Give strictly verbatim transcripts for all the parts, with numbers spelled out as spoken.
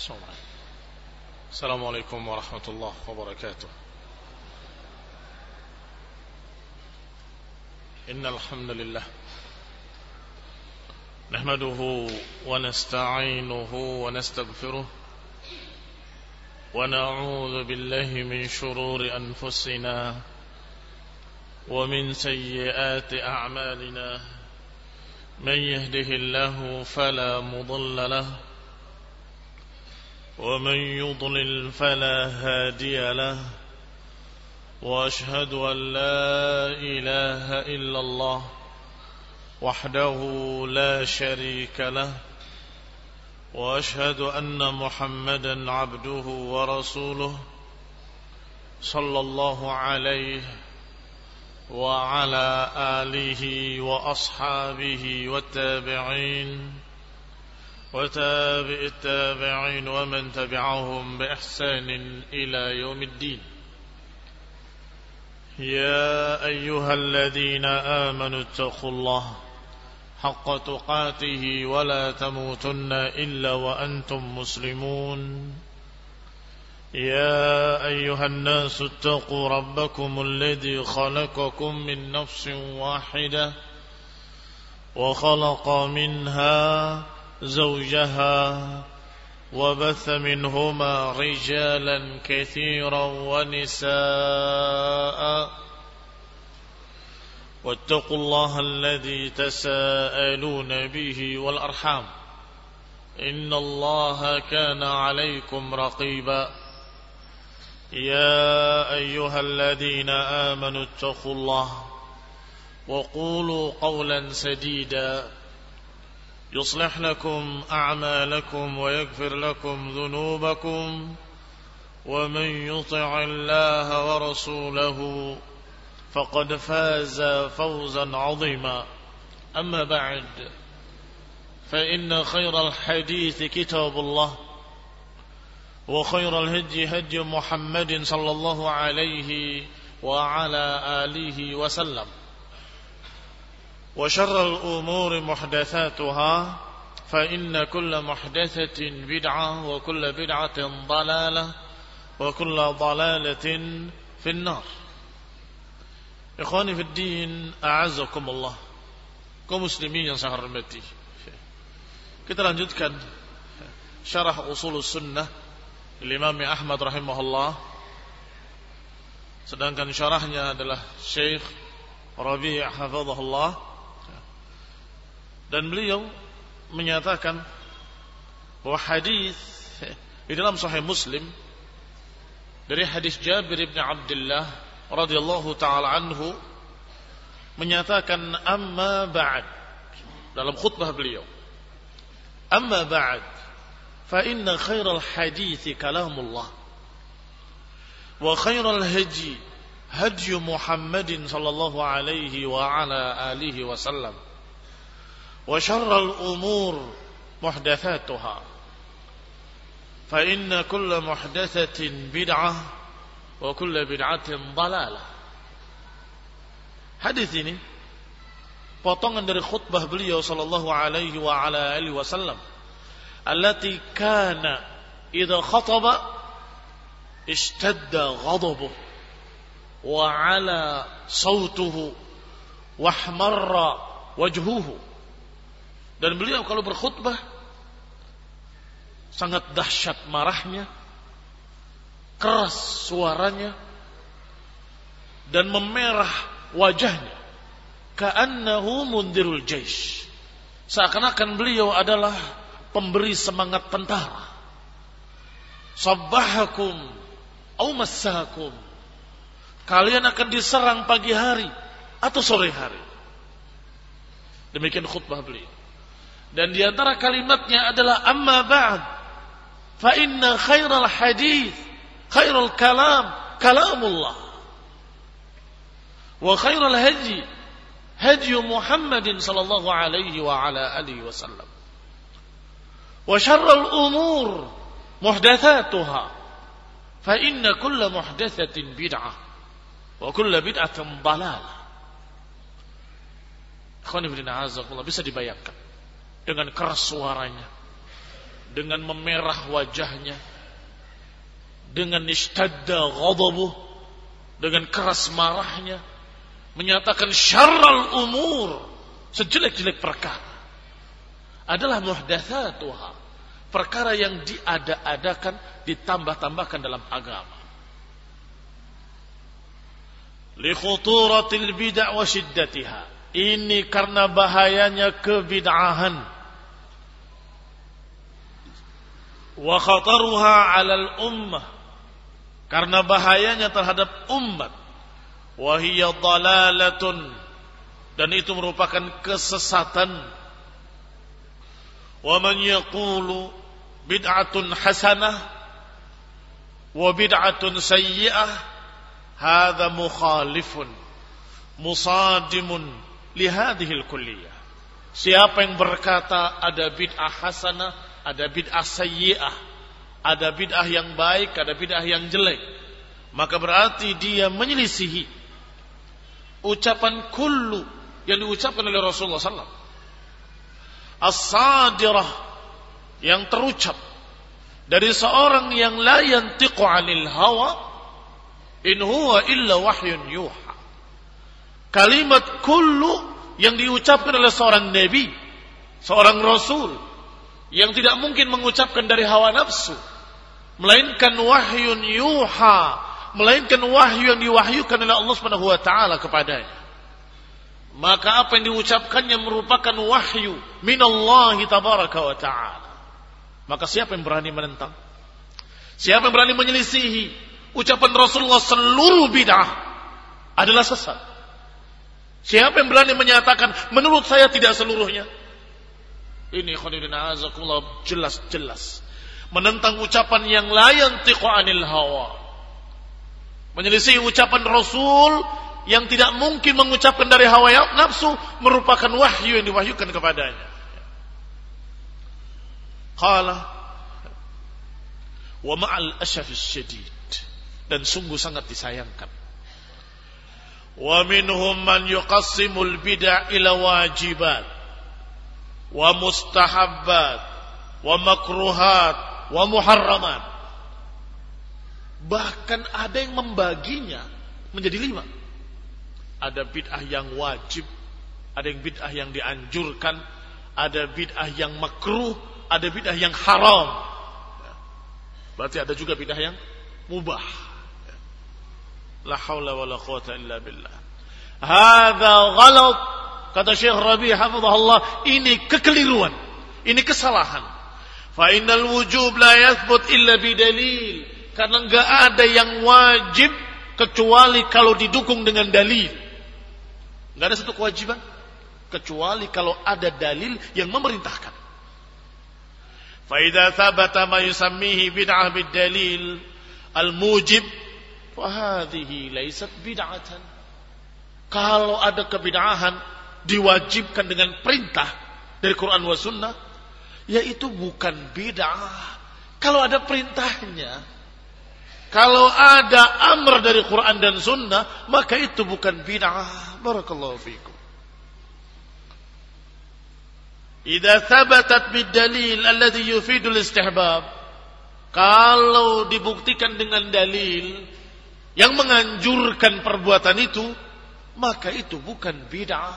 السلام عليكم ورحمة الله وبركاته. إن الحمد لله نحمده ونستعينه ونستغفره ونعوذ بالله من شرور أنفسنا ومن سيئات أعمالنا. من يهده الله فلا مضل له ومن يضلل فلا هادي له. وأشهد أن لا إله إلا الله وحده لا شريك له. وأشهد أن محمدا عبده ورسوله صلى الله عليه وعلى آله وأصحابه والتابعين وتابع التابعين ومن تبعهم بإحسان إلى يوم الدين. يا أيها الذين آمنوا اتقوا الله حق تقاته ولا تموتن إلا وأنتم مسلمون. يا أيها الناس اتقوا ربكم الذي خلقكم من نفس واحدة وخلق منها زوجها وبث منهما رجالا كثيرا ونساء. واتقوا الله الذي تساءلون به والأرحام إن الله كان عليكم رقيبا. يا أيها الذين آمنوا اتقوا الله وقولوا قولا سديدا يصلح لكم أعمالكم ويغفر لكم ذنوبكم ومن يطع الله ورسوله فقد فاز فوزا عظيما. أما بعد فإن خير الحديث كتاب الله وخير الهدي هدي محمد صلى الله عليه وعلى آله وسلم. وشر الأمور محدثاتها فإن كل محدثة بدعة وكل بدعة ضلالة وكل ضلالة في النار. Ikhwani fid din, a'azzakumullah. Kaum muslimin yang saya hormati. Kita lanjutkan syarah Ushulus Sunnah Imam Ahmad rahimahullah. Sedangkan syarahnya adalah Syekh Rabi' hafizahullah. Dan beliau menyatakan bahwa hadis di dalam Sahih Muslim dari hadis Jabir bin Abdullah radhiyallahu taala anhu menyatakan amma ba'd dalam khutbah beliau, amma ba'd fa inna khairal hadithi kalamullah wa khairal hadi hadi Muhammadin sallallahu alaihi wa ala alihi wa sallam wa syarral umur muhdatsatuha fa inna kulla muhdatsatin bid'ah wa kullu bid'atin dhalalah. Hadis ini potongan dari khutbah beliau sallallahu alaihi wa ala alihi wasallam allati kana idza khataba ishtadda ghadabuhu wa ala sautuhu wa ahmarra wajhuhu. Dan beliau kalau berkhutbah sangat dahsyat marahnya, keras suaranya, dan memerah wajahnya, ka'annahu mundirul jaish, seakan-akan beliau adalah pemberi semangat tentara. Sabbahakum aw massakum, kalian akan diserang pagi hari atau sore hari. Demikian khutbah beliau. Dan di antara kalimatnya adalah amma ba'd fa inna khairal hadits khairul kalam kalamullah wa khairul hadi hadi Muhammadin sallallahu alaihi wa ala alihi wasallam wa syarrul umur muhdatsatuha fa inna kulla muhdatsatin bid'ah wa kulla bid'atin dhalalah. Ikhwani fillah, azakumullah, bisa dibayangkan dengan keras suaranya dengan memerah wajahnya, dengan ishtadda ghadabuh, dengan keras marahnya, menyatakan syarral umur, sejelek-jelek perkara adalah muhdatsatuha, perkara yang diada-adakan, ditambah-tambahkan dalam agama. Li khuturatil bid'ah wa shiddatiha, ini karena bahayanya kebid'ahan, wa khataruha 'alal ummah, karena bahayanya terhadap umat, wa hiya dhalalatun, dan itu merupakan kesesatan. Wa man yaqulu bid'atun hasanah wa bid'atun sayyi'ah hadza mukhalifun musadimun li hadhihi al-kulliyah. Siapa yang berkata ada bid'ah hasanah, ada bid'ah sayyi'ah, ada bid'ah yang baik, ada bid'ah yang jelek, maka berarti dia menyelisihi ucapan kullu yang diucapkan oleh Rasulullah sallallahu alaihi wasallam, as-sadirah, yang terucap dari seorang yang la yantiqu 'anil hawa in huwa illa wahyun yuha. Kalimat kullu yang diucapkan oleh seorang nabi, seorang rasul, yang tidak mungkin mengucapkan dari hawa nafsu, melainkan wahyun yuha, melainkan wahyu yang diwahyukan oleh Allah Subhanahu wa taala kepadanya. Maka apa yang diucapkannya merupakan wahyu minallahi tabaraka wa ta'ala. Maka siapa yang berani menentang? Siapa yang berani menyelisihi ucapan Rasulullah seluruh bid'ah adalah sesat? Siapa yang berani menyatakan menurut saya tidak seluruhnya? Ini khonidina azakullah jelas-jelas menentang ucapan yang la yantiqu 'anil hawa, menyelisihi ucapan Rasul yang tidak mungkin mengucapkan dari hawa nafsu, merupakan wahyu yang diwahyukan kepadanya. Qala wa ma'al asyafis syadid, dan sungguh sangat disayangkan, wa minhum man yuqassimul bid'ah ila wajibat wa mustahabbat wa makruhat wa muharramat. Bahkan ada yang membaginya menjadi lima. Ada bid'ah yang wajib, ada yang bid'ah yang dianjurkan, ada bid'ah yang makruh, ada bid'ah yang haram. Berarti ada juga bid'ah yang mubah. La haula wala quwata illa billah. Hadza ghalat, kata Syekh Rabi' hafizahullah, ini kekeliruan, ini kesalahan. Fa innal wujub la yathbut illa bidalil, karena enggak ada yang wajib kecuali kalau didukung dengan dalil. Enggak ada satu kewajiban kecuali kalau ada dalil yang memerintahkan. Fa idza thabata ma yusammihi bid'ah bid-dalil al-mujib fa hadhihi laysat bid'atan. Kalau ada kebid'ahan diwajibkan dengan perintah dari Quran wa sunnah, yaitu bukan bid'ah. Kalau ada perintahnya, kalau ada amr dari Quran dan sunnah, maka itu bukan bid'ah. Barakallahu fikum. Idza thabatat bid-dalil alladhi yufidu al-istihbab, kalau dibuktikan dengan dalil yang menganjurkan perbuatan itu, maka itu bukan bid'ah.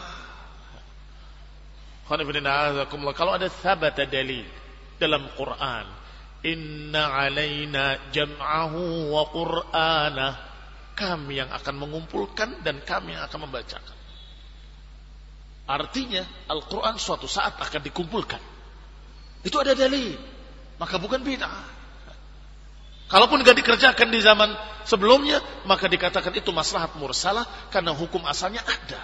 Kalau ada thabata dalil dalam Quran, inna alaina jam'ahu wa qur'anah, kami yang akan mengumpulkan dan kami yang akan membacakan. Artinya Al-Quran suatu saat akan dikumpulkan. Itu ada dalil, maka bukan bid'ah. Kalaupun tidak dikerjakan di zaman sebelumnya, maka dikatakan itu maslahat mursalah, karena hukum asalnya ada.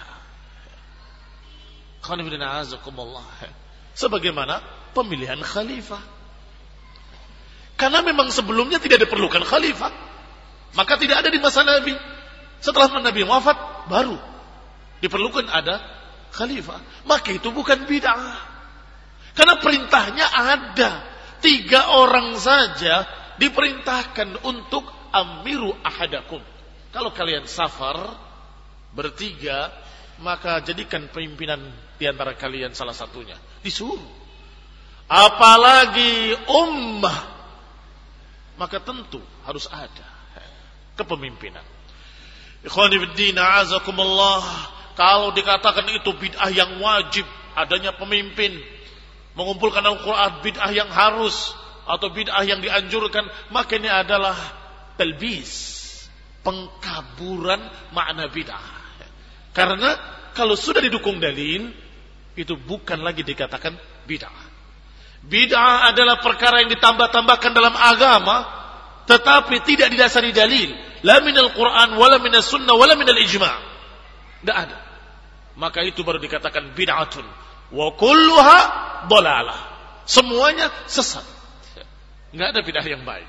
Sebagaimana pemilihan khalifah, karena memang sebelumnya tidak diperlukan khalifah, maka tidak ada di masa Nabi. Setelah Nabi wafat, baru diperlukan ada khalifah. Maka itu bukan bid'ah, karena perintahnya ada. Tiga orang saja diperintahkan untuk amiru ahadakum. Kalau kalian safar bertiga, maka jadikan pimpinan di antara kalian salah satunya. Disuruh. apalagi ummah, maka tentu harus ada kepemimpinan. Ikhwani fiddin, a'azakumullah, kalau dikatakan itu bid'ah yang wajib, adanya pemimpin mengumpulkan Al-Quran, bid'ah yang harus atau bid'ah yang dianjurkan, maka ini adalah talbis, pengkaburan makna bid'ah. Karena kalau sudah didukung dalil, itu bukan lagi dikatakan bid'ah. Bid'ah adalah perkara yang ditambah-tambahkan dalam agama, tetapi tidak didasari dalil, la minal Quran wala minas sunnah wala minal ijma'. Tidak ada. Maka itu baru dikatakan bid'atun wa kulluha dhalalah. Semuanya sesat. Enggak ada bid'ah yang baik.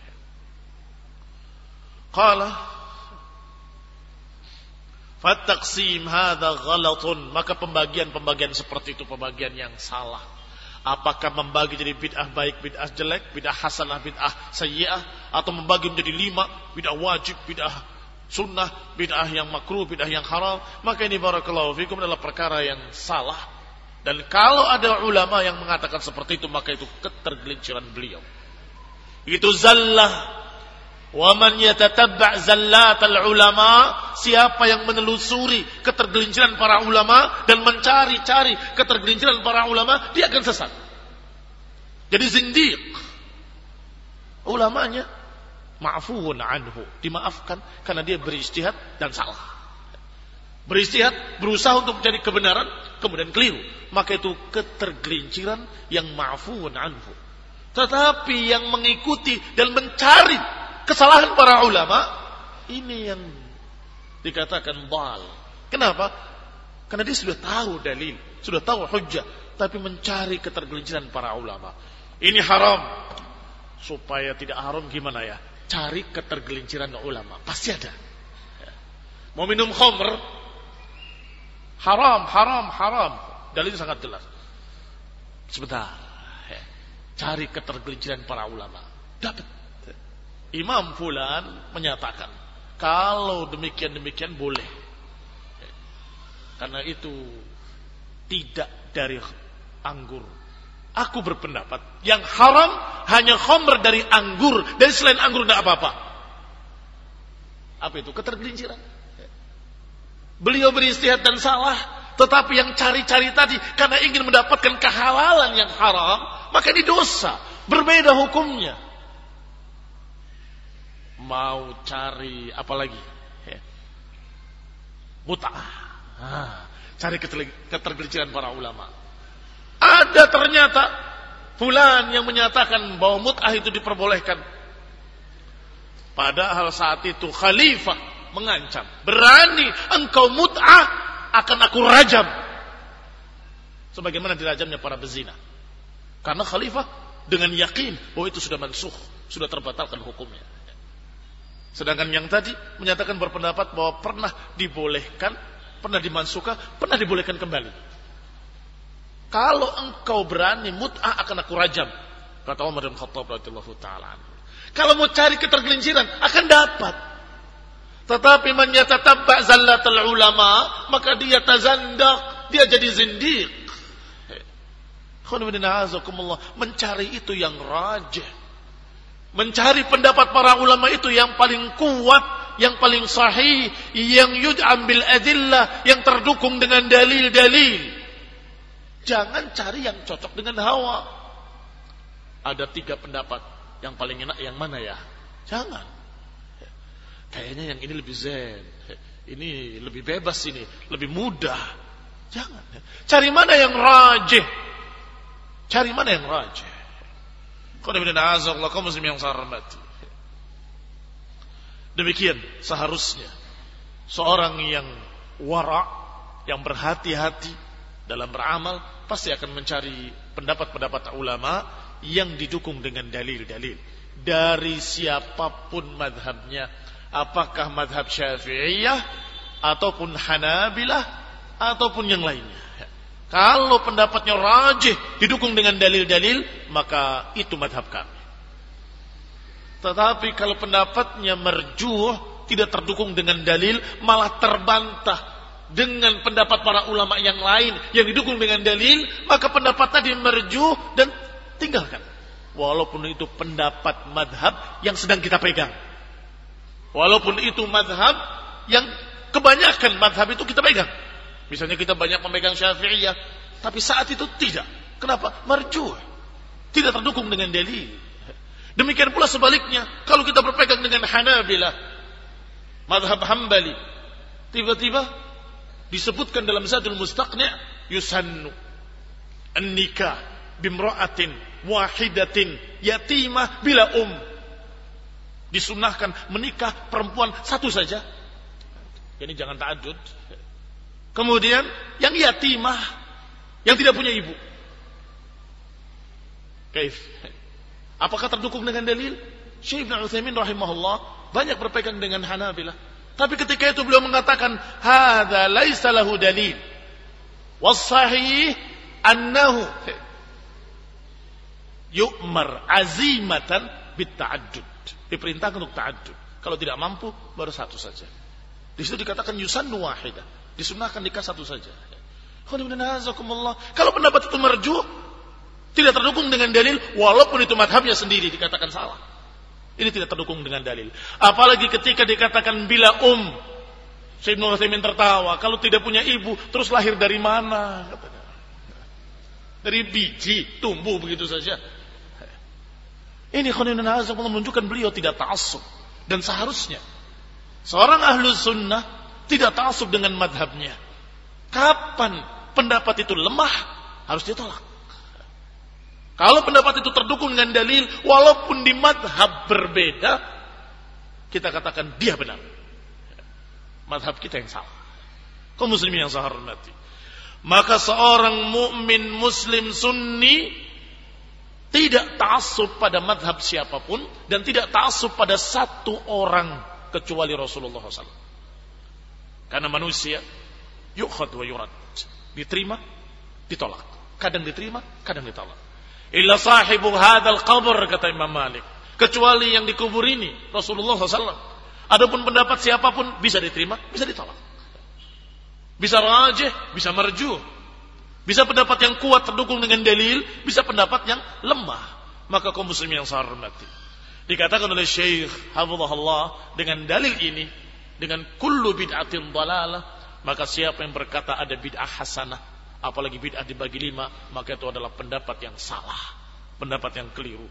Qala fattaqsim hadza ghalatun, maka pembagian-pembagian seperti itu pembagian yang salah. Apakah membagi jadi bid'ah baik, bid'ah jelek, bid'ah hasanah, bid'ah sayyi'ah, atau membagi menjadi lima, bid'ah wajib, bid'ah sunnah, bid'ah yang makruh, bid'ah yang haram, maka ini barakallahu fikum adalah perkara yang salah. Dan kalau ada ulama yang mengatakan seperti itu, maka itu ketergelinciran beliau. Itu zallah. Wa man yatatabba' zallatal ulama, siapa yang menelusuri ketergelinciran para ulama dan mencari-cari ketergelinciran para ulama, dia akan sesat. Jadi zindiq. Ulamanya ma'fuun anhu, dimaafkan karena dia berijtihad dan salah. Berijtihad, berusaha untuk mencari kebenaran, kemudian keliru, maka itu ketergelinciran yang ma'fuun anhu. Tetapi yang mengikuti dan mencari kesalahan para ulama, ini yang dikatakan dhal. Kenapa? Karena dia sudah tahu dalil, sudah tahu hujjah, tapi mencari ketergelinciran para ulama. Ini haram. Supaya tidak haram gimana ya? Cari ketergelinciran ulama, pasti ada. Mau minum khamr, haram, haram, haram. Dalilnya sangat jelas. Sebentar, cari ketergelinciran para ulama, dapat. Imam fulan menyatakan kalau demikian-demikian boleh. Karena itu tidak dari anggur. Aku berpendapat yang haram hanya khamr dari anggur, dari selain anggur tidak apa-apa. Apa itu? Ketergelinciran. Beliau beristihad dan salah, tetapi yang cari-cari tadi karena ingin mendapatkan kehalalan yang haram, maka ini dosa, berbeda hukumnya. Mau cari apa lagi? Mut'ah. Ah, cari ketergelinciran para ulama. Ada ternyata fulan yang menyatakan bahwa mut'ah itu diperbolehkan. Padahal saat itu khalifah mengancam, berani engkau mut'ah akan aku rajam. Sebagaimana dirajamnya para bezina. Karena khalifah dengan yakin bahwa itu sudah mansukh, sudah terbatalkan hukumnya. Sedangkan yang tadi menyatakan berpendapat bahwa pernah dibolehkan, pernah dimansuhkan, pernah dibolehkan kembali. Kalau engkau berani mut'ah akan aku rajam, kata Umar bin Khattab radhiyallahu taala. Kalau mau cari ketergelinciran akan dapat. Tetapi man yatatabba' zallatul ulama, maka dia tazandaq, dia jadi zindiq. Mencari itu yang rajih. Mencari pendapat para ulama itu yang paling kuat, yang paling sahih, yang yud'am bil adillah, yang terdukung dengan dalil-dalil. Jangan cari yang cocok dengan hawa. Ada tiga pendapat, yang paling enak yang mana ya? Jangan. Kayaknya yang ini lebih zen, ini lebih bebas, ini lebih mudah. Jangan. Cari mana yang rajih. Cari mana yang rajih. Kaum muslim yang saya hormati. Demikian seharusnya seorang yang wara', yang berhati-hati dalam beramal, pasti akan mencari pendapat-pendapat ulama yang didukung dengan dalil-dalil dari siapapun madhabnya, apakah madhab Syafi'iyah ataupun Hanabilah ataupun yang lainnya. Kalau pendapatnya rajih, didukung dengan dalil-dalil, maka itu madhab kami. Tetapi kalau pendapatnya marjuh, tidak terdukung dengan dalil, malah terbantah dengan pendapat para ulama yang lain yang didukung dengan dalil, maka pendapat tadi marjuh dan tinggalkan. Walaupun itu pendapat madhab yang sedang kita pegang. Walaupun itu madhab yang kebanyakan madhab itu kita pegang. Misalnya kita banyak memegang Syafi'iyah, tapi saat itu tidak. Kenapa? Marjuh. Tidak terdukung dengan dalil. Demikian pula sebaliknya, kalau kita berpegang dengan Hanabilah, madhab Hambali, tiba-tiba disebutkan dalam Zadul Mustaqni' yusannu an-nikah bimra'atin wahidatin yatimah bila um. Disunnahkan menikah perempuan satu saja. Ini jangan ta'addud. Kemudian yang yatimah, yang tidak punya ibu. Kaif? Apakah terdukung dengan dalil? Syekh Ibnu Utsaimin rahimahullah banyak berpegang dengan Hanabilah. Tapi ketika itu beliau mengatakan, "Hadza laisa lahu dalil." Was-sahih annahu yu'mar azimatan bit-ta'addud. Diperintahkan untuk ta'addud. Kalau tidak mampu, baru satu saja. Di situ dikatakan yusannu wahidah. Disunnahkan nikah satu saja. Kalau pendapat itu marjuh, tidak terdukung dengan dalil, walaupun itu madhabnya sendiri dikatakan salah. Ini tidak terdukung dengan dalil. Apalagi ketika dikatakan bila um. Syekh Ibnu Utsaimin tertawa. Kalau tidak punya ibu, terus lahir dari mana? Katanya. Dari biji, tumbuh begitu saja. Ini khonina azam menunjukkan beliau tidak ta'assub. Dan seharusnya seorang ahlu sunnah tidak ta'assub dengan madhabnya. Kapan pendapat itu lemah, harus ditolak. Kalau pendapat itu terdukung dengan dalil, walaupun di madhab berbeda, kita katakan dia benar. Madhab kita yang salah. Kaum muslimin yang saya hormati. Maka seorang mukmin muslim sunni tidak ta'assub pada madhab siapapun dan tidak ta'assub pada satu orang kecuali Rasulullah shallallahu alaihi wasallam. Karena manusia yukhad wa yurad. Diterima, ditolak. Kadang diterima, kadang ditolak. Illa sahibu hadzal qabr, kata Imam Malik. Kecuali yang dikubur ini Rasulullah shallallahu alaihi wasallam. Adapun pendapat siapapun bisa diterima, bisa ditolak. Bisa rajih, bisa marjuh. Bisa pendapat yang kuat terdukung dengan dalil, bisa pendapat yang lemah. Maka kaum muslimin yang saya hormati, dikatakan oleh Syekh hafizahullah dengan dalil ini, dengan kullu bid'atin dhalalah, maka siapa yang berkata ada bid'ah hasanah, apalagi bid'ah dibagi lima, maka itu adalah pendapat yang salah, pendapat yang keliru.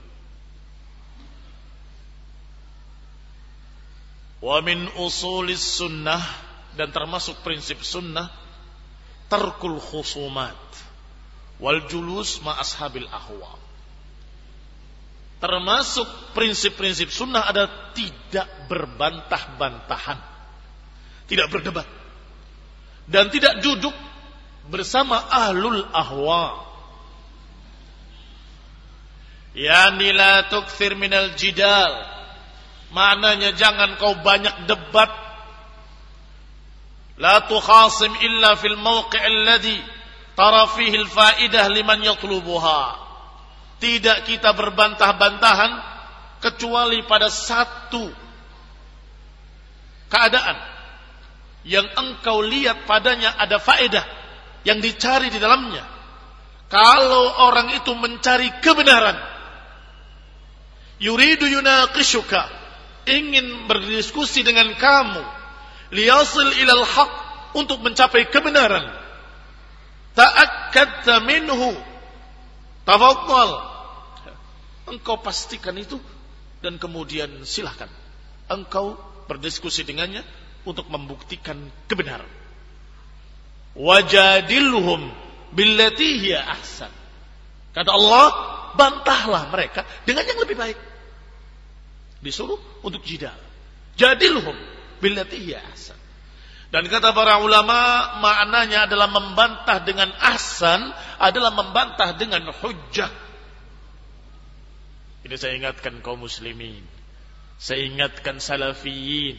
Wa min usulis sunnah, dan termasuk prinsip sunnah, tarkul khusumat wal julus ma ashabil ahwa. Termasuk prinsip-prinsip sunnah ada tidak berbantah-bantahan, tidak berdebat, dan tidak duduk bersama ahlul ahwa. Yani la tukthir minal jidal, maknanya jangan kau banyak debat. La tukhasim illa fil mawqi' alladhi tara fihi al-fa'idah liman yatlubuha. Tidak kita berbantah-bantahan kecuali pada satu keadaan yang engkau lihat padanya ada faedah yang dicari di dalamnya. Kalau orang itu mencari kebenaran, yuridu yunaqishuka, ingin berdiskusi dengan kamu, liyasil ilal haq, untuk mencapai kebenaran, ta'akkadta minhu, tafaddal, engkau pastikan itu, dan kemudian silahkan engkau berdiskusi dengannya untuk membuktikan kebenaran. Wajadilhum billati hiya ahsan, kata Allah, bantahlah mereka dengan yang lebih baik. Disuruh untuk jidal, jadilhum billati hiya ahsan. Dan kata para ulama, maknanya adalah membantah dengan ahsan, adalah membantah dengan hujjah. Ini saya ingatkan kaum muslimin, saya ingatkan salafiyin,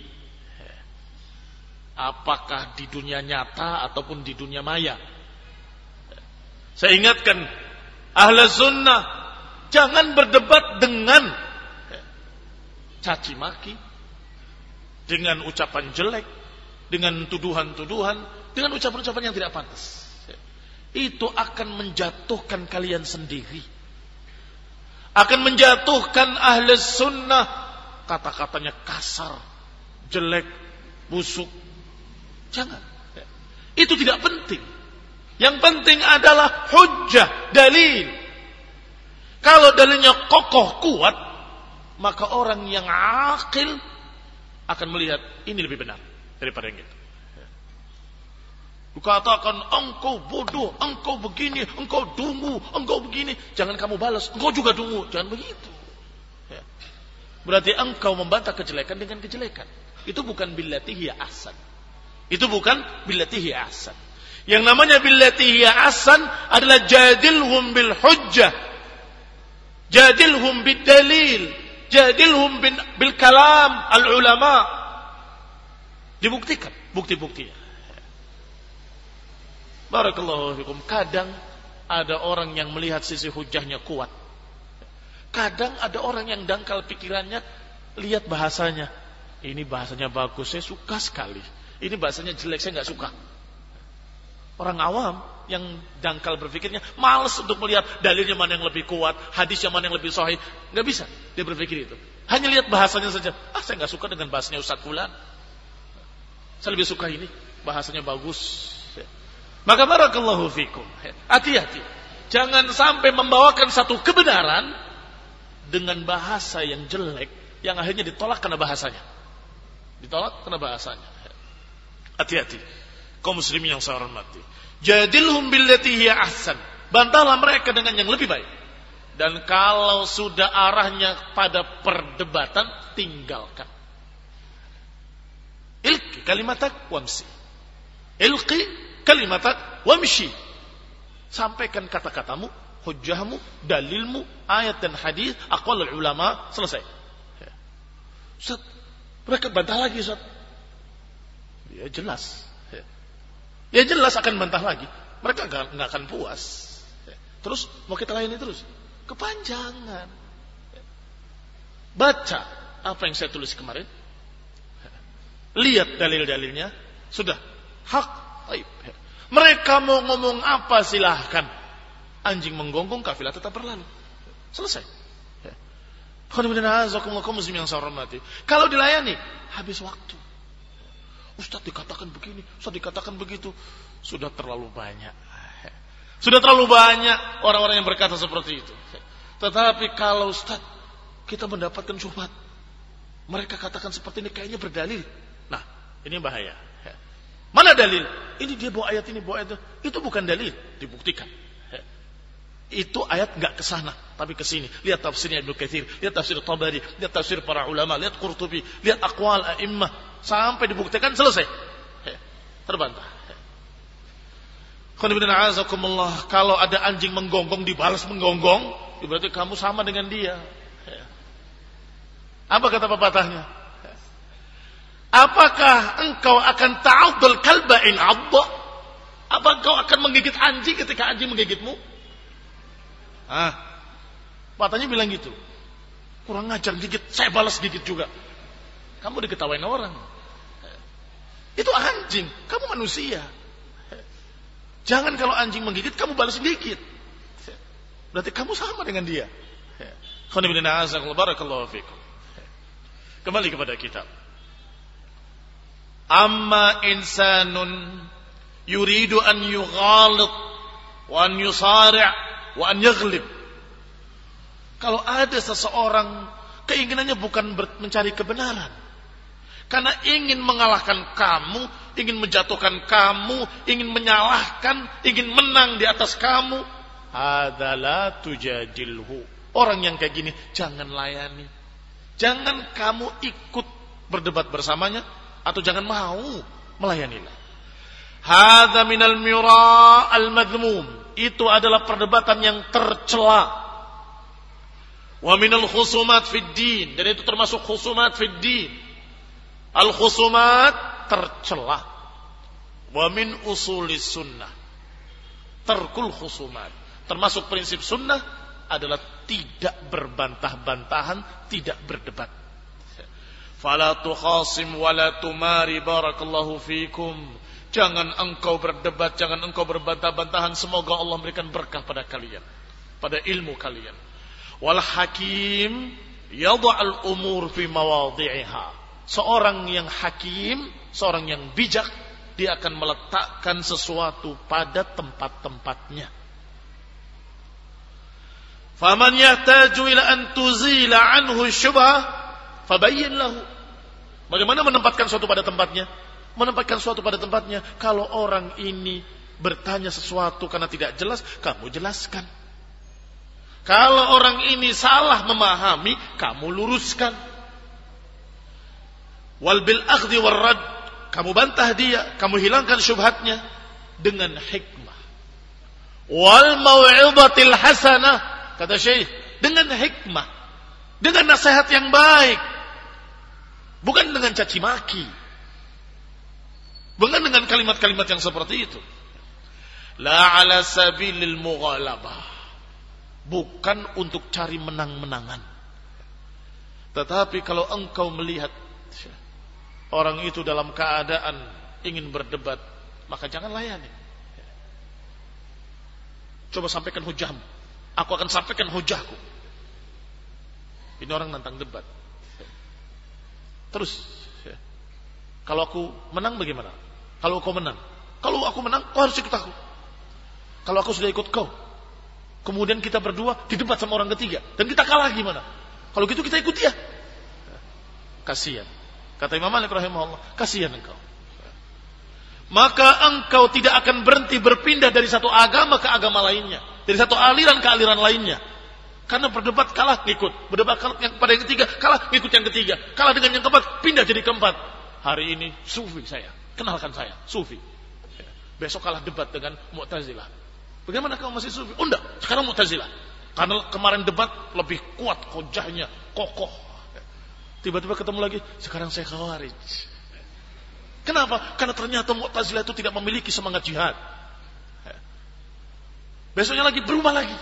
apakah di dunia nyata ataupun di dunia maya. Saya ingatkan ahlu sunnah, jangan berdebat dengan caci maki, dengan ucapan jelek, dengan tuduhan-tuduhan, dengan ucapan-ucapan yang tidak pantas. Itu akan menjatuhkan kalian sendiri. akan menjatuhkan ahli sunnah, kata-katanya kasar, jelek, busuk. Jangan. Itu tidak penting. Yang penting adalah hujjah, dalil. Kalau dalilnya kokoh, kuat, maka orang yang akil akan melihat ini lebih benar daripada yang itu. Dikatakan engkau bodoh, engkau begini, engkau dungu, engkau begini, jangan kamu balas, engkau juga dungu, jangan begitu. Ya. Berarti engkau membantah kejelekan dengan kejelekan. Itu bukan billati hiya ahsan. Itu bukan billati hiya ahsan. Yang namanya billati hiya ahsan adalah jadilhum bil hujjah, jadilhum bid dalil, jadilhum bil kalam al ulama. Dibuktikan bukti-buktinya. Barakallahu fikum. Kadang ada orang yang melihat sisi hujahnya kuat. Kadang ada orang yang dangkal pikirannya, lihat bahasanya. Ini bahasanya bagus, saya suka sekali. Ini bahasanya jelek, saya nggak suka. Orang awam yang dangkal berpikirnya, malas untuk melihat dalilnya mana yang lebih kuat, hadisnya mana yang lebih sahih. Nggak bisa dia berpikir itu. Hanya lihat bahasanya saja. Ah, saya nggak suka dengan bahasanya Ustaz Fulan. Saya lebih suka ini, bahasanya bagus. Maka barakallahu fikum. Hati-hati. Jangan sampai membawakan satu kebenaran dengan bahasa yang jelek, yang akhirnya ditolak karena bahasanya. Ditolak karena bahasanya. Hati-hati. Kaum muslimin yang saya hormati. Jadilhum billati hiya ahsan. Bantahlah mereka dengan yang lebih baik. Dan kalau sudah arahnya pada perdebatan, tinggalkan. Ilqi kalimatak wamsi. Ilqi kalimatak wamshi. Sampaikan kata-katamu, hujjahmu, dalilmu, ayat dan hadis, aqwal ulama, selesai. Ustaz, mereka bantah lagi, Ustaz. Ya jelas. Ya jelas akan bantah lagi. Mereka enggak akan puas. Terus mau kita layani terus? Kepanjangan. Baca apa yang saya tulis kemarin. Lihat dalil-dalilnya. Sudah. Hak. Baik. Mereka mau ngomong apa silahkan. Anjing menggonggong, kafilah tetap berlalu. Selesai. Kalau dilayani, habis waktu. Ustaz dikatakan begini, Ustaz dikatakan begitu. Sudah terlalu banyak. Sudah terlalu banyak orang-orang yang berkata seperti itu. Tetapi kalau Ustaz kita mendapatkan syubhat, mereka katakan seperti ini kayaknya berdalil. Nah, ini bahaya. Mana dalil? Ini dia bawa ayat ini, bawa ayat itu. Itu bukan dalil, dibuktikan. Itu ayat enggak ke sana, tapi ke sini. Lihat tafsirnya Ibnu Katsir, lihat tafsir Tabari, lihat tafsir para ulama, lihat Qurtubi, lihat aqwal a'immah, sampai dibuktikan selesai. Terbantah. Kalau ada anjing menggonggong dibalas menggonggong, berarti kamu sama dengan dia. Apa kata pepatahnya? Apakah engkau akan ta'addul kalba in 'adda? Apa engkau akan menggigit anjing ketika anjing menggigitmu? Ah. Patahnya bilang gitu. Kurang ngajar gigit, saya balas gigit juga. Kamu diketawain orang. Itu anjing, kamu manusia. Jangan kalau anjing menggigit kamu balas gigit. Berarti kamu sama dengan dia. Barakallahu fikum. Kembali kepada kitab. Amma insanun yuridu an yughalit wa an yusari' wa an yaghlib. Kalau ada seseorang keinginannya bukan mencari kebenaran, karena ingin mengalahkan kamu, ingin menjatuhkan kamu, ingin menyalahkan, ingin menang di atas kamu, hadzala tujadilhu. Orang yang kayak gini jangan layani. Jangan kamu ikut berdebat bersamanya, atau jangan mau melayaninya. Hadza minal mira al-madhmum. Itu adalah perdebatan yang tercela. Wa minal khusumat fid din. Dan itu termasuk khusumat fid din. Al-khusumat tercela. Wa min usulis sunnah. Tarkul khusumat. Termasuk prinsip sunnah adalah tidak berbantah-bantahan, tidak berdebat. Fala tukhasim wala tumari barakallahu fikum. Jangan engkau berdebat, jangan engkau berbantah-bantahan. Semoga Allah memberikan berkah pada kalian, pada ilmu kalian. Wal hakim yadha'al umur fi mawadhi'iha. Seorang yang hakim, seorang yang bijak, dia akan meletakkan sesuatu pada tempat-tempatnya. Faman yahtaju ila an tuzila anhu syubhah fabayyin lahu. Bagaimana menempatkan sesuatu pada tempatnya? Menempatkan sesuatu pada tempatnya. Kalau orang ini bertanya sesuatu karena tidak jelas, kamu jelaskan. Kalau orang ini salah memahami, kamu luruskan. Wal bil akhdhi war rad, kamu bantah dia, kamu hilangkan syubhatnya dengan hikmah. Wal mau'izatil hasanah, kata Syekh, dengan hikmah, dengan nasihat yang baik, bukan dengan caci maki, bukan dengan kalimat-kalimat yang seperti itu. La ala sabilil mughalabah, bukan untuk cari menang-menangan. Tetapi kalau engkau melihat orang itu dalam keadaan ingin berdebat, maka jangan layani. Coba sampaikan hujahmu, aku akan sampaikan hujahku. Ini orang nantang debat. Terus, kalau aku menang bagaimana? Kalau kau menang, kalau aku menang, kau harus ikut aku. Kalau aku sudah ikut kau, kemudian kita berdua didebat sama orang ketiga, dan kita kalah gimana? Kalau gitu kita ikut dia. Kasihan. Kata Imam Malik rahimahullah, kasihan engkau. Maka engkau tidak akan berhenti berpindah dari satu agama ke agama lainnya, dari satu aliran ke aliran lainnya. Karena berdebat kalah ngikut, berdebat kalah pada yang ketiga kalah ngikut yang ketiga, kalah dengan yang keempat pindah jadi keempat. Hari ini sufi saya, kenalkan saya sufi. Besok kalah debat dengan Mu'tazilah. Bagaimana kamu masih sufi? Oh enggak, sekarang Mu'tazilah. Karena kemarin debat lebih kuat hujahnya, kokoh. Tiba-tiba ketemu lagi, sekarang saya Khawarij. Kenapa? Karena ternyata Mu'tazilah itu tidak memiliki semangat jihad. Besoknya lagi berubah lagi.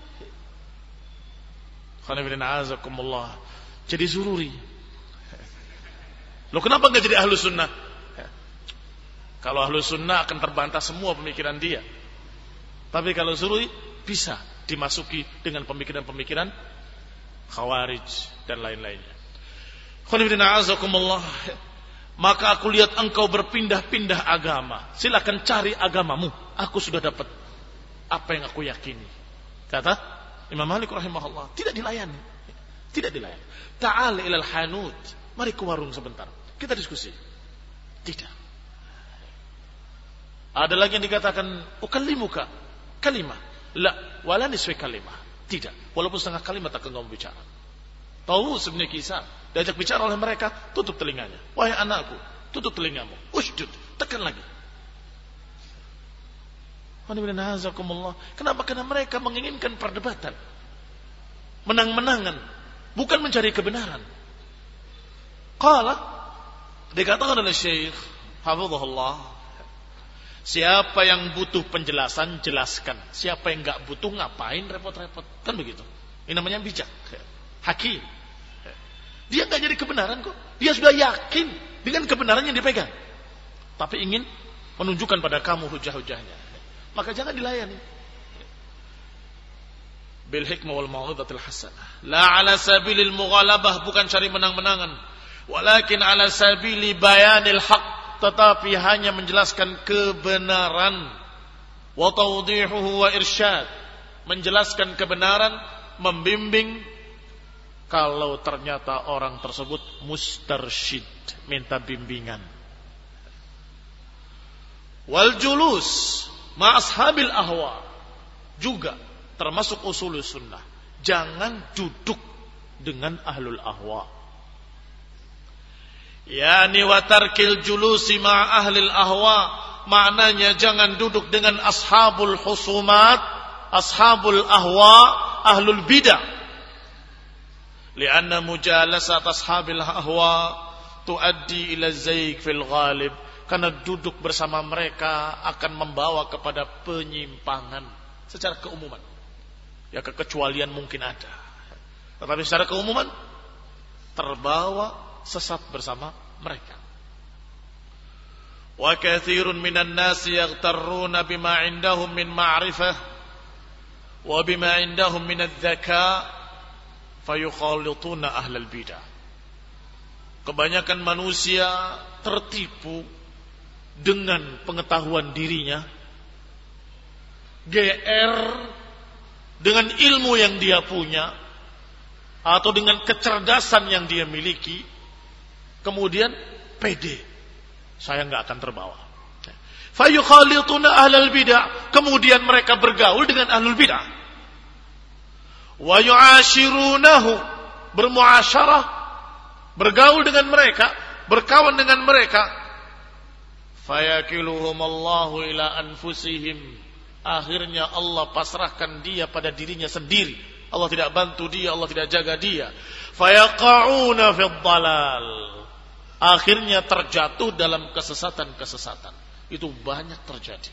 Jadi zururi. Loh kenapa enggak jadi ahlu sunnah? Kalau ahlu sunnah akan terbantah semua pemikiran dia. Tapi kalau zururi bisa dimasuki dengan pemikiran-pemikiran Khawarij dan lain-lainnya. Maka aku lihat engkau berpindah-pindah agama. Silakan cari agamamu. Aku sudah dapat apa yang aku yakini. Kata Imam Malik rahimahullah, tidak dilayani. Tidak dilayani. Ta'al ilal hanut. Mari ke warung sebentar. Kita diskusi. Tidak. Ada lagi yang dikatakan ukallimuka kalimah. La, wala nisfi kalimah. Tidak. Walaupun setengah kalimat akan kamu bicara. Tahu sebenarnya kisah. Diajak bicara oleh mereka, tutup telinganya. Wahai anakku, tutup telingamu. Usjud, tekan lagi. Kenapa? Karena mereka menginginkan perdebatan, menang-menangan, bukan mencari kebenaran. Qala, dikatakan oleh Syekh hafizahullah, siapa yang butuh penjelasan jelaskan, siapa yang enggak butuh ngapain repot-repot, kan begitu. Ini namanya bijak, hakim. Dia enggak jadi kebenaran kok, dia sudah yakin dengan kebenaran yang dipegang, tapi ingin menunjukkan pada kamu hujah-hujahnya. Maka jangan dilayani. Bil hikmah wal mau'izatil hasanah. La ala sabilil mughalabah, bukan cari menang-menangan. Walakin ala sabili bayanil haq, tetapi hanya menjelaskan kebenaran. Wa tawdihuhu wa irsyad, menjelaskan kebenaran, membimbing. Kalau ternyata orang tersebut mustarsyid, minta bimbingan. Wal julus ma ashabil ahwa, juga termasuk usul sunnah. Jangan duduk dengan ahlul ahwa. Yani wa tarkil julusi ma ahlil ahwa, maknanya jangan duduk dengan ashabul husumat, ashabul ahwa, ahlul bidah. Lianna mujalasat ashabil ahwa tuaddi ila zayg fil ghalib, karena duduk bersama mereka akan membawa kepada penyimpangan secara keumuman. Ya kekecualian mungkin ada, tetapi secara keumuman terbawa sesat bersama mereka. Wa katsirun minan nasi yaghtarruna bima 'indahum min ma'rifah wa bima 'indahum min adz-dzaka fayukhalituna ahlal bidah. Kebanyakan manusia tertipu dengan pengetahuan dirinya, G R dengan ilmu yang dia punya atau dengan kecerdasan yang dia miliki, kemudian pede, saya nggak akan terbawa. Fayukhalituna ahlal bidah, kemudian mereka bergaul dengan ahlul bidah. Wa yu'ashirunahu, bermuasyarah, bergaul dengan mereka, berkawan dengan mereka. Fayakiluhumallahu ila anfusihim, akhirnya Allah pasrahkan dia pada dirinya sendiri. Allah tidak bantu dia, Allah tidak jaga dia. Fayaqa'una fid dhalal, akhirnya terjatuh dalam kesesatan-kesesatan. Itu banyak terjadi.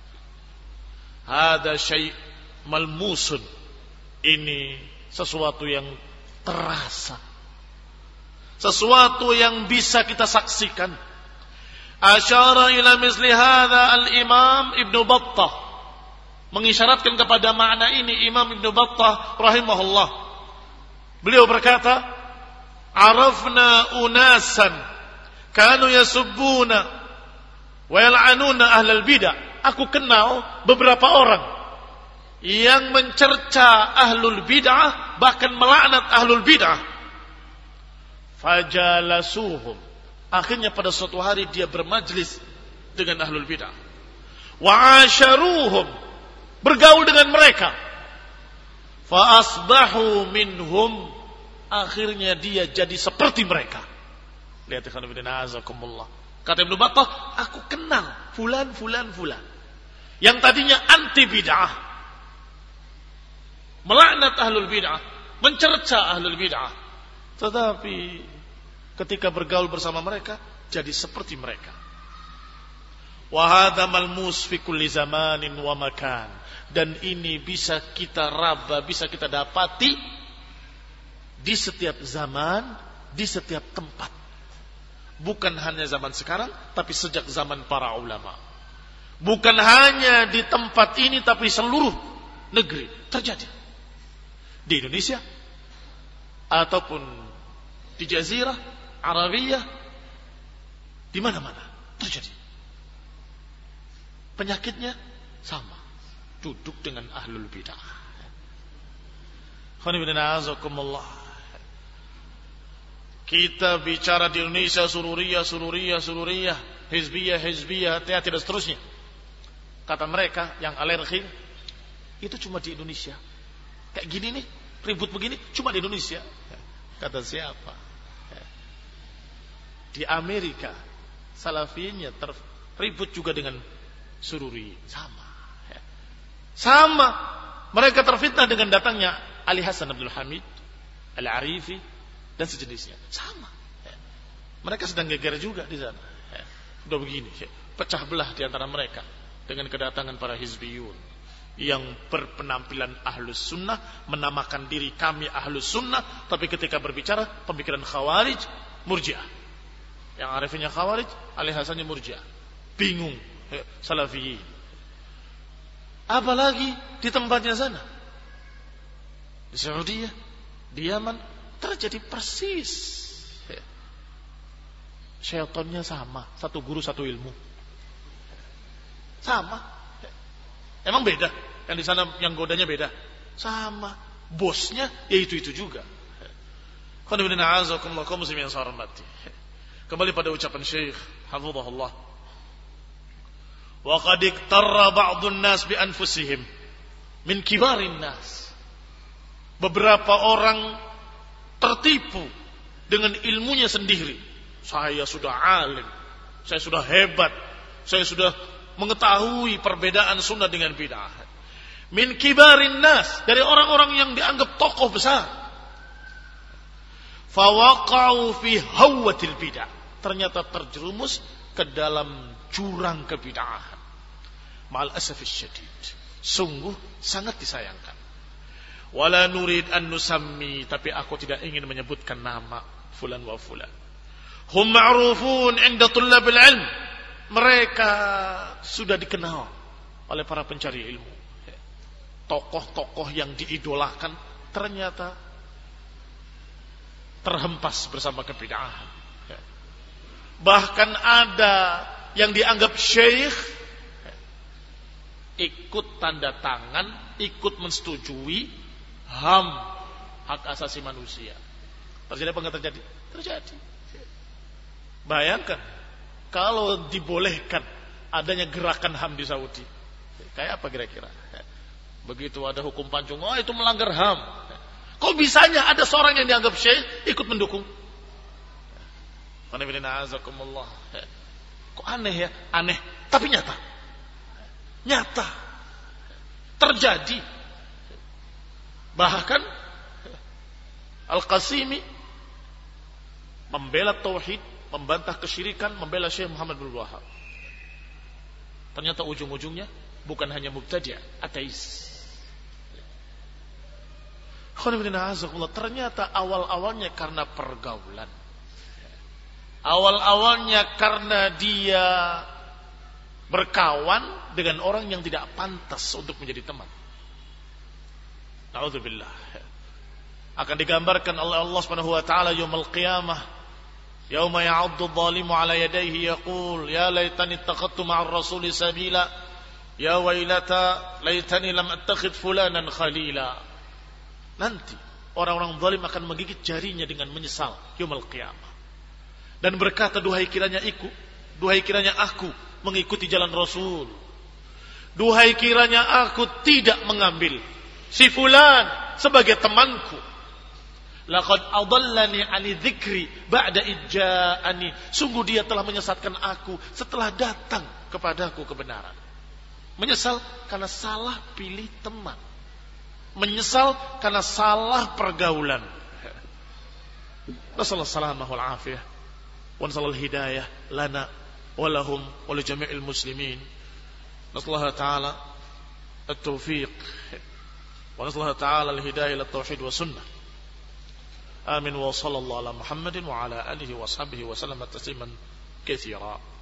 Hada syai' malmusun, ini sesuatu yang terasa, sesuatu yang bisa kita saksikan. Asyara ila misli hadha al-imam Ibn Battah, mengisyaratkan kepada makna ini Imam Ibn Battah rahimahullah. Beliau berkata, arafna unasan kanu yasubbuna wa yal'anuna ahlal bidah. Aku kenal beberapa orang yang mencerca ahlul bid'ah, bahkan melaknat ahlul bid'ah. Fajalasuhum, akhirnya pada suatu hari dia bermajlis dengan ahlul bid'ah. Wa asharuhum, bergaul dengan mereka. Fa asbahu minhum, akhirnya dia jadi seperti mereka. Lihat ikhwan fillah, azakumullah. Kata Ibnu Battah, aku kenal fulan fulan fulan yang tadinya anti bid'ah, melaknat ahlul bid'ah, mencerca ahlul bid'ah, tetapi ketika bergaul bersama mereka jadi seperti mereka. Wa hadza malmus fi kulli zamanin wa makan, dan ini bisa kita raba, bisa kita dapati di setiap zaman, di setiap tempat. Bukan hanya zaman sekarang, tapi sejak zaman para ulama. Bukan hanya di tempat ini, tapi seluruh negeri terjadi. Di Indonesia ataupun di Jazirah Arabiyah, di mana-mana terjadi. Penyakitnya sama, duduk dengan ahlul bidah. Khonibuddinazakumullah. Kita bicara di Indonesia sururiyah, sururiyah, sururiyah, hizbiyah, hizbiyah, tidak seterusnya. Kata mereka yang alergi, itu cuma di Indonesia. Kayak gini nih, ribut begini, cuma di Indonesia. Kata siapa? Di Amerika, salafinya ribut juga dengan sururi. Sama. Sama. Mereka terfitnah dengan datangnya Ali Hasan Abdul Hamid, Al-Arifi, dan sejenisnya. Sama. Mereka sedang geger juga di sana. Udah begini, pecah belah di antara mereka dengan kedatangan para hizbiyun yang berpenampilan ahlus sunnah, menamakan diri kami ahlus sunnah, tapi ketika berbicara pemikiran khawarij, murjiah. Yang arifinnya khawarij, Ali Hasannya murjiah. Bingung salafiyin. Apalagi di tempatnya sana, di Saudi, di Yaman, terjadi persis. Syaitannya sama, satu guru satu ilmu. Sama. Emang beda? Yang di sana yang godanya beda? Sama. Bosnya ya itu-itu juga. Kembali pada ucapan Syekh hafizahullah. Wa qad iktarra ba'dun nas bi anfusihim min kibarin nas. Beberapa orang tertipu dengan ilmunya sendiri. Saya sudah alim, saya sudah hebat, saya sudah mengetahui perbedaan sunnah dengan bid'ah. Min kibarin nas, dari orang-orang yang dianggap tokoh besar. Fawaqa'u fi hawatil bid'ah, ternyata terjerumus ke dalam jurang kebid'ahan. Ma'al asafis syadid, sungguh sangat disayangkan. Wala nurid an nusammi, tapi aku tidak ingin menyebutkan nama fulan wa fulan. Hum ma'rufun 'inda tullabil ilm, mereka sudah dikenal oleh para pencari ilmu. Tokoh-tokoh yang diidolakan ternyata terhempas bersama kebid'ahan. Bahkan ada yang dianggap syekh ikut tanda tangan, ikut mensetujui H A M, hak asasi manusia. Terjadi apa enggak terjadi? Terjadi. Bayangkan kalau dibolehkan adanya gerakan H A M di Saudi, kayak apa kira-kira? Begitu ada hukum pancung, oh itu melanggar H A M. Kok bisanya ada seorang yang dianggap syekh ikut mendukung? Kok aneh ya? Aneh, tapi nyata. Nyata. Terjadi. Bahkan Al-Qasimi membela tauhid, membantah kesyirikan, membela Syekh Muhammad bin Wahab. Ternyata ujung-ujungnya bukan hanya mubtadi', ateis. Ternyata awal-awalnya karena pergaulan. Awal-awalnya karena dia berkawan dengan orang yang tidak pantas untuk menjadi teman. Na'udzubillah. Akan digambarkan oleh Allah Subhanahu wa taala yaumul qiyamah, yauma ya'uddu adh-dhalimu 'ala yadayhi yaqul ya laitani ittakhadtu ma'ar rasuli sabila ya wailata laitani lam attakhidh fulanan khalila. Nanti orang-orang zalim akan menggigit jarinya dengan menyesal yaumul qiyamah dan berkata, duhai kiranya ikut, duhai kiranya aku mengikuti jalan Rasul, duhai kiranya aku tidak mengambil si fulan sebagai temanku. Laqad adallani 'ani dzikri ba'da idja'ani. Sungguh dia telah menyesatkan aku setelah datang kepadaku kebenaran. Menyesal karena salah pilih teman. Menyesal karena salah pergaulan. Nasallahu salamah wal afiyah wa nasallahu hidayah lana wa lahum wa li jami'il muslimin. Nasallahu ta'ala at-taufiq wa nasallahu ta'ala al-hidayah ila tauhid wa sunnah. Amin wa sallallahu ala Muhammadin wa ala alihi wa sahbihi wa sallam tasliman katsira.